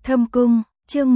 Thâm Cung, chương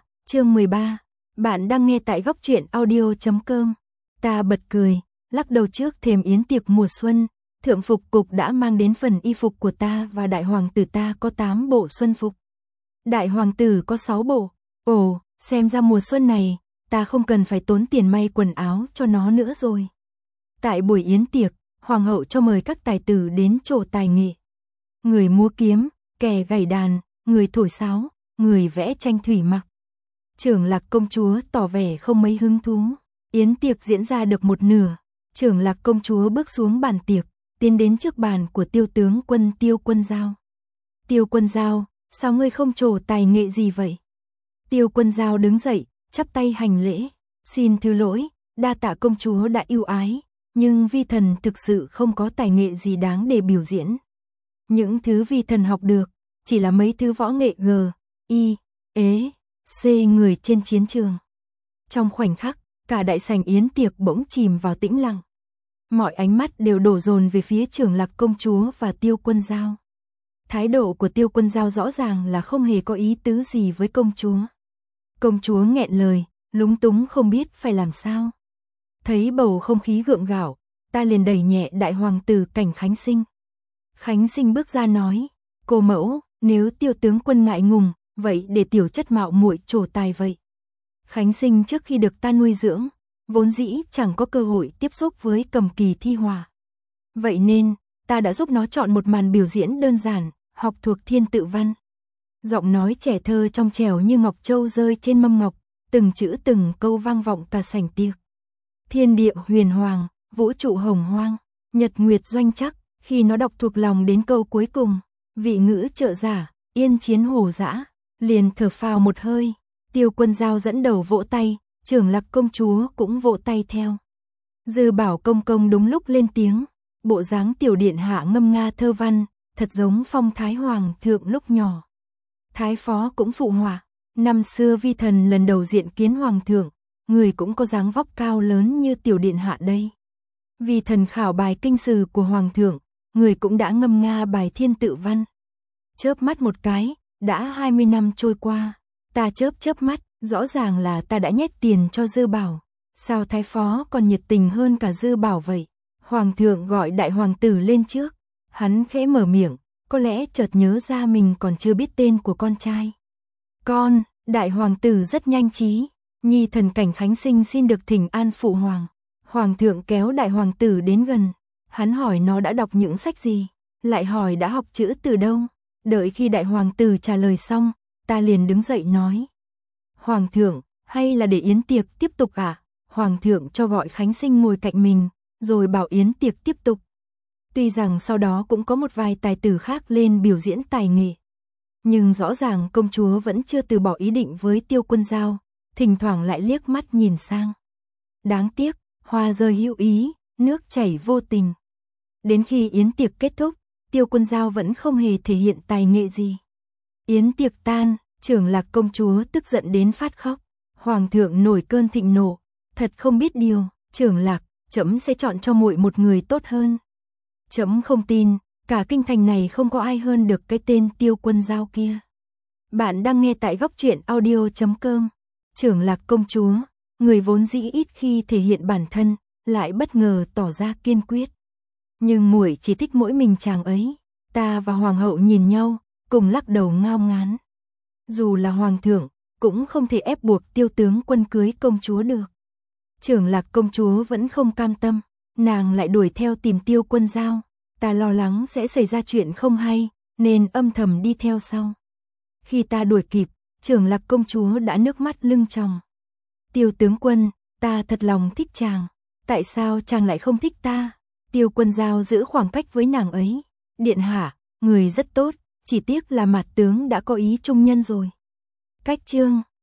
13. Bạn đang nghe tại góc truyện audio.com. Ta bật cười, lắc đầu trước thềm yến tiệc mùa xuân, thượng phục cục đã mang đến phần y phục của ta và đại hoàng tử ta có 8 bộ xuân phục. Đại hoàng tử có 6 bộ. Ồ, xem ra mùa xuân này, ta không cần phải tốn tiền may quần áo cho nó nữa rồi. Tại buổi yến tiệc, hoàng hậu cho mời các tài tử đến trổ tài nghệ. Người múa kiếm, kẻ gảy đàn, người thổi sáo, người vẽ tranh thủy mặc. Trưởng Lạc công chúa tỏ vẻ không mấy hứng thú. Yến tiệc diễn ra được một nửa, Trưởng Lạc công chúa bước xuống bàn tiệc, tiến đến trước bàn của Tiêu tướng quân Tiêu Quân Dao. Tiêu Quân Dao, sao ngươi không trổ tài nghệ gì vậy? Tiêu Quân Dao đứng dậy, chắp tay hành lễ, xin thứ lỗi, đa tạ công chúa đã ưu ái, nhưng vi thần thực sự không có tài nghệ gì đáng để biểu diễn. Những thứ vi thần học được, chỉ là mấy thứ võ nghệ G, I, ế, C người trên chiến trường. Trong khoảnh khắc, cả đại sảnh yến tiệc bỗng chìm vào tĩnh lặng. Mọi ánh mắt đều đổ dồn về phía Trưởng Lạc công chúa và Tiêu Quân Dao. Thái độ của Tiêu Quân Dao rõ ràng là không hề có ý tứ gì với công chúa. Công chúa nghẹn lời, lúng túng không biết phải làm sao. Thấy bầu không khí gượng gạo, ta liền đẩy nhẹ đại hoàng tử Cảnh Khánh Sinh. Khánh Sinh bước ra nói, cô mẫu, nếu Tiêu tướng quân ngại ngùng, vậy để tiểu chất mạo muội trổ tài vậy. Khánh Sinh trước khi được ta nuôi dưỡng, vốn dĩ chẳng có cơ hội tiếp xúc với cầm kỳ thi họa. Vậy nên, ta đã giúp nó chọn một màn biểu diễn đơn giản, học thuộc thiên tự văn. Giọng nói trẻ thơ trong trẻo như ngọc châu rơi trên mâm ngọc, từng chữ từng câu vang vọng cả sảnh tiệc. Thiên địa huyền hoàng, vũ trụ hồng hoang, nhật nguyệt doanh chắc, khi nó đọc thuộc lòng đến câu cuối cùng, vị ngữ trợ giả, yên chiến hổ dã, liền thở phào một hơi. Tiêu Quân Dao dẫn đầu vỗ tay, Trưởng Lạc công chúa cũng vỗ tay theo. Dư Bảo công công đúng lúc lên tiếng, bộ dáng tiểu điện hạ ngâm nga thơ văn, thật giống phong thái hoàng thượng lúc nhỏ. Thái phó cũng phụ họa, năm xưa vi thần lần đầu diện kiến hoàng thượng, người cũng có dáng vóc cao lớn như tiểu điện hạ đây. Vi thần khảo bài kinh sử của hoàng thượng, người cũng đã ngâm nga bài thiên tự văn. Chớp mắt một cái, đã 20 năm trôi qua, ta chớp mắt, rõ ràng là ta đã nhét tiền cho Dư Bảo. Sao thái phó còn nhiệt tình hơn cả Dư Bảo vậy? Hoàng thượng gọi đại hoàng tử lên trước, hắn khẽ mở miệng, có lẽ chợt nhớ ra mình còn chưa biết tên của con trai. Con, đại hoàng tử rất nhanh trí, nhi thần Cảnh Khánh Sinh xin được thỉnh an phụ hoàng. Hoàng thượng kéo đại hoàng tử đến gần, hắn hỏi nó đã đọc những sách gì, lại hỏi đã học chữ từ đâu. Đợi khi đại hoàng tử trả lời xong, ta liền đứng dậy nói. Hoàng thượng, hay là để yến tiệc tiếp tục à? Hoàng thượng cho gọi Khánh Sinh ngồi cạnh mình, rồi bảo yến tiệc tiếp tục. Tuy rằng sau đó cũng có một vài tài tử khác lên biểu diễn tài nghệ, nhưng rõ ràng công chúa vẫn chưa từ bỏ ý định với Tiêu Quân Dao, thỉnh thoảng lại liếc mắt nhìn sang. Đáng tiếc, hoa rơi hữu ý, nước chảy vô tình. Đến khi yến tiệc kết thúc, Tiêu Quân Dao vẫn không hề thể hiện tài nghệ gì. Yến tiệc tan, Trưởng Lạc công chúa tức giận đến phát khóc. Hoàng thượng nổi cơn thịnh nộ, thật không biết điều, Trưởng Lạc, trẫm sẽ chọn cho muội một người tốt hơn. Trẫm không tin, cả kinh thành này không có ai hơn được cái tên Tiêu Quân Dao kia. Bạn đang nghe tại góc truyện audio.com. Trưởng Lạc công chúa, người vốn dĩ ít khi thể hiện bản thân, lại bất ngờ tỏ ra kiên quyết. Nhưng muội chỉ thích mỗi mình chàng ấy. Ta và hoàng hậu nhìn nhau, cùng lắc đầu ngao ngán. Dù là hoàng thượng, cũng không thể ép buộc Tiêu tướng quân cưới công chúa được. Trưởng Lạc công chúa vẫn không cam tâm, nàng lại đuổi theo tìm Tiêu Quân Dao. Ta lo lắng sẽ xảy ra chuyện không hay, nên âm thầm đi theo sau. Khi ta đuổi kịp, Trưởng Lạc công chúa đã nước mắt lưng tròng. Tiêu tướng quân, ta thật lòng thích chàng, tại sao chàng lại không thích ta? Tiêu Quân Dao giữ khoảng cách với nàng ấy. Điện hạ, người rất tốt, chỉ tiếc là Mạt tướng đã có ý trung nhân rồi. Cách chương